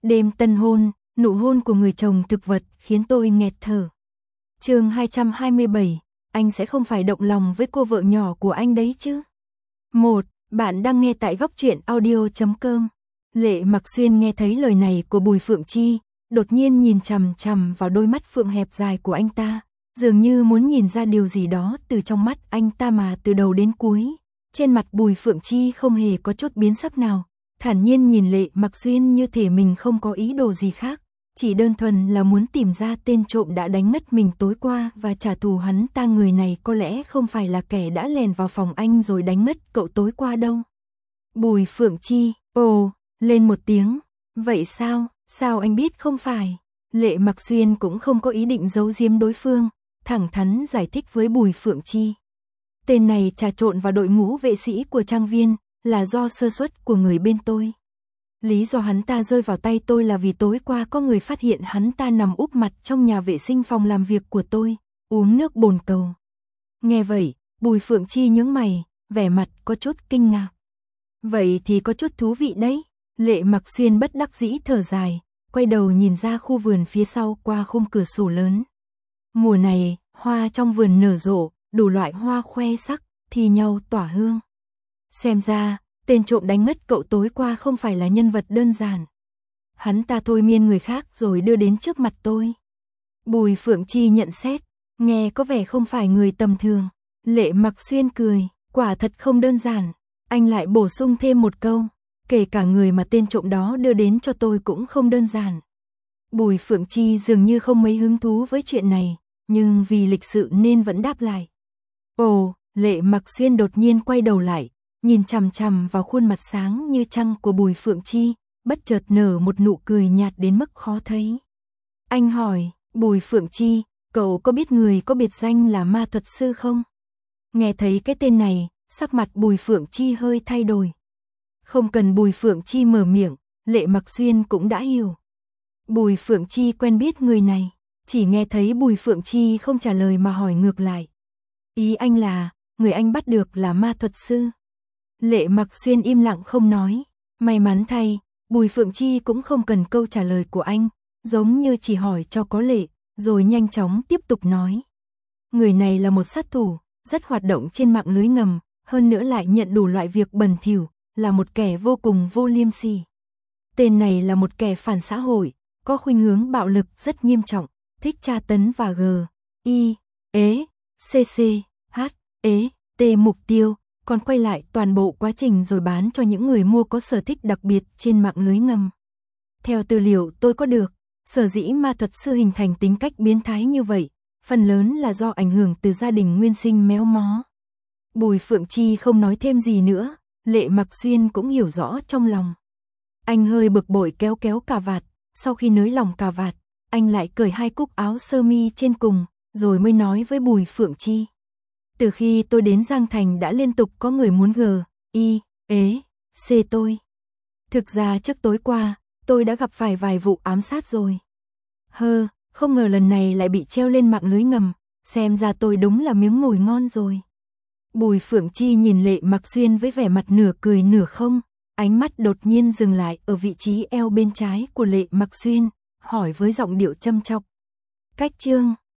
Đêm tân hôn, nụ hôn của người chồng thực vật khiến tôi nghẹt thở. Chương 227, anh sẽ không phải động lòng với cô vợ nhỏ của anh đấy chứ? 1. Bạn đang nghe tại góc truyện audio.com. Lệ Mặc Xuyên nghe thấy lời này của Bùi Phượng Chi, đột nhiên nhìn chằm chằm vào đôi mắt phượng hẹp dài của anh ta, dường như muốn nhìn ra điều gì đó từ trong mắt anh ta mà từ đầu đến cuối. Trên mặt Bùi Phượng Chi không hề có chút biến sắc nào, thản nhiên nhìn Lệ Mặc Xuyên như thể mình không có ý đồ gì khác, chỉ đơn thuần là muốn tìm ra tên trộm đã đánh mất mình tối qua và trả thù hắn ta. Người này có lẽ không phải là kẻ đã lèn vào phòng anh rồi đánh mất cậu tối qua đâu. Bùi Phượng Chi, ồ, lên một tiếng, vậy sao anh biết không phải? Lệ Mặc Xuyên cũng không có ý định giấu giếm đối phương, thẳng thắn giải thích với Bùi Phượng Chi. Tên này trà trộn vào đội ngũ vệ sĩ của trang viên, là do sơ suất của người bên tôi. Lý do hắn ta rơi vào tay tôi là vì tối qua có người phát hiện hắn ta nằm úp mặt trong nhà vệ sinh phòng làm việc của tôi, uống nước bồn cầu. Nghe vậy, Bùi Phượng Chi nhướng mày, vẻ mặt có chút kinh ngạc. Vậy thì có chút thú vị đấy. Lệ Mặc Xuyên bất đắc dĩ thở dài, quay đầu nhìn ra khu vườn phía sau qua khung cửa sổ lớn. Mùa này, hoa trong vườn nở rộ, đủ loại hoa khoe sắc, thi nhau tỏa hương. Xem ra, tên trộm đánh mất cậu tối qua không phải là nhân vật đơn giản. Hắn ta thôi miên người khác rồi đưa đến trước mặt tôi. Bùi Phượng Chi nhận xét, nghe có vẻ không phải người tầm thường. Lệ Mặc Xuyên cười, quả thật không đơn giản. Anh lại bổ sung thêm một câu, kể cả người mà tên trộm đó đưa đến cho tôi cũng không đơn giản. Bùi Phượng Chi dường như không mấy hứng thú với chuyện này, nhưng vì lịch sự nên vẫn đáp lại. Ồ, Lệ Mặc Xuyên đột nhiên quay đầu lại, nhìn chằm chằm vào khuôn mặt sáng như trăng của Bùi Phượng Chi, bất chợt nở một nụ cười nhạt đến mức khó thấy. Anh hỏi, Bùi Phượng Chi, cậu có biết người có biệt danh là ma thuật sư không? Nghe thấy cái tên này, sắc mặt Bùi Phượng Chi hơi thay đổi. Không cần Bùi Phượng Chi mở miệng, Lệ Mặc Xuyên cũng đã hiểu. Bùi Phượng Chi quen biết người này, chỉ nghe thấy Bùi Phượng Chi không trả lời mà hỏi ngược lại. Ý anh là, người anh bắt được là ma thuật sư. Lệ Mặc Xuyên im lặng không nói, may mắn thay, Bùi Phượng Chi cũng không cần câu trả lời của anh, giống như chỉ hỏi cho có lệ, rồi nhanh chóng tiếp tục nói. Người này là một sát thủ, rất hoạt động trên mạng lưới ngầm, hơn nữa lại nhận đủ loại việc bẩn thỉu, là một kẻ vô cùng vô liêm sỉ. Tên này là một kẻ phản xã hội, có khuynh hướng bạo lực rất nghiêm trọng, thích tra tấn và T mục tiêu, còn quay lại toàn bộ quá trình rồi bán cho những người mua có sở thích đặc biệt trên mạng lưới ngầm. Theo tư liệu tôi có được, sở dĩ ma thuật sư hình thành tính cách biến thái như vậy, phần lớn là do ảnh hưởng từ gia đình nguyên sinh méo mó. Bùi Phượng Chi không nói thêm gì nữa, Lệ Mặc Xuyên cũng hiểu rõ trong lòng. Anh hơi bực bội kéo cà vạt, sau khi nới lỏng cà vạt, anh lại cởi hai cúc áo sơ mi trên cùng, rồi mới nói với Bùi Phượng Chi. Từ khi tôi đến Giang Thành đã liên tục có người muốn tôi. Thực ra trước tối qua, tôi đã gặp phải vài vụ ám sát rồi. Không ngờ lần này lại bị treo lên mạng lưới ngầm, xem ra tôi đúng là miếng mồi ngon rồi. Bùi Phượng Chi nhìn Lệ Mặc Xuyên với vẻ mặt nửa cười nửa không, ánh mắt đột nhiên dừng lại ở vị trí eo bên trái của Lệ Mặc Xuyên, hỏi với giọng điệu châm chọc. Cách chương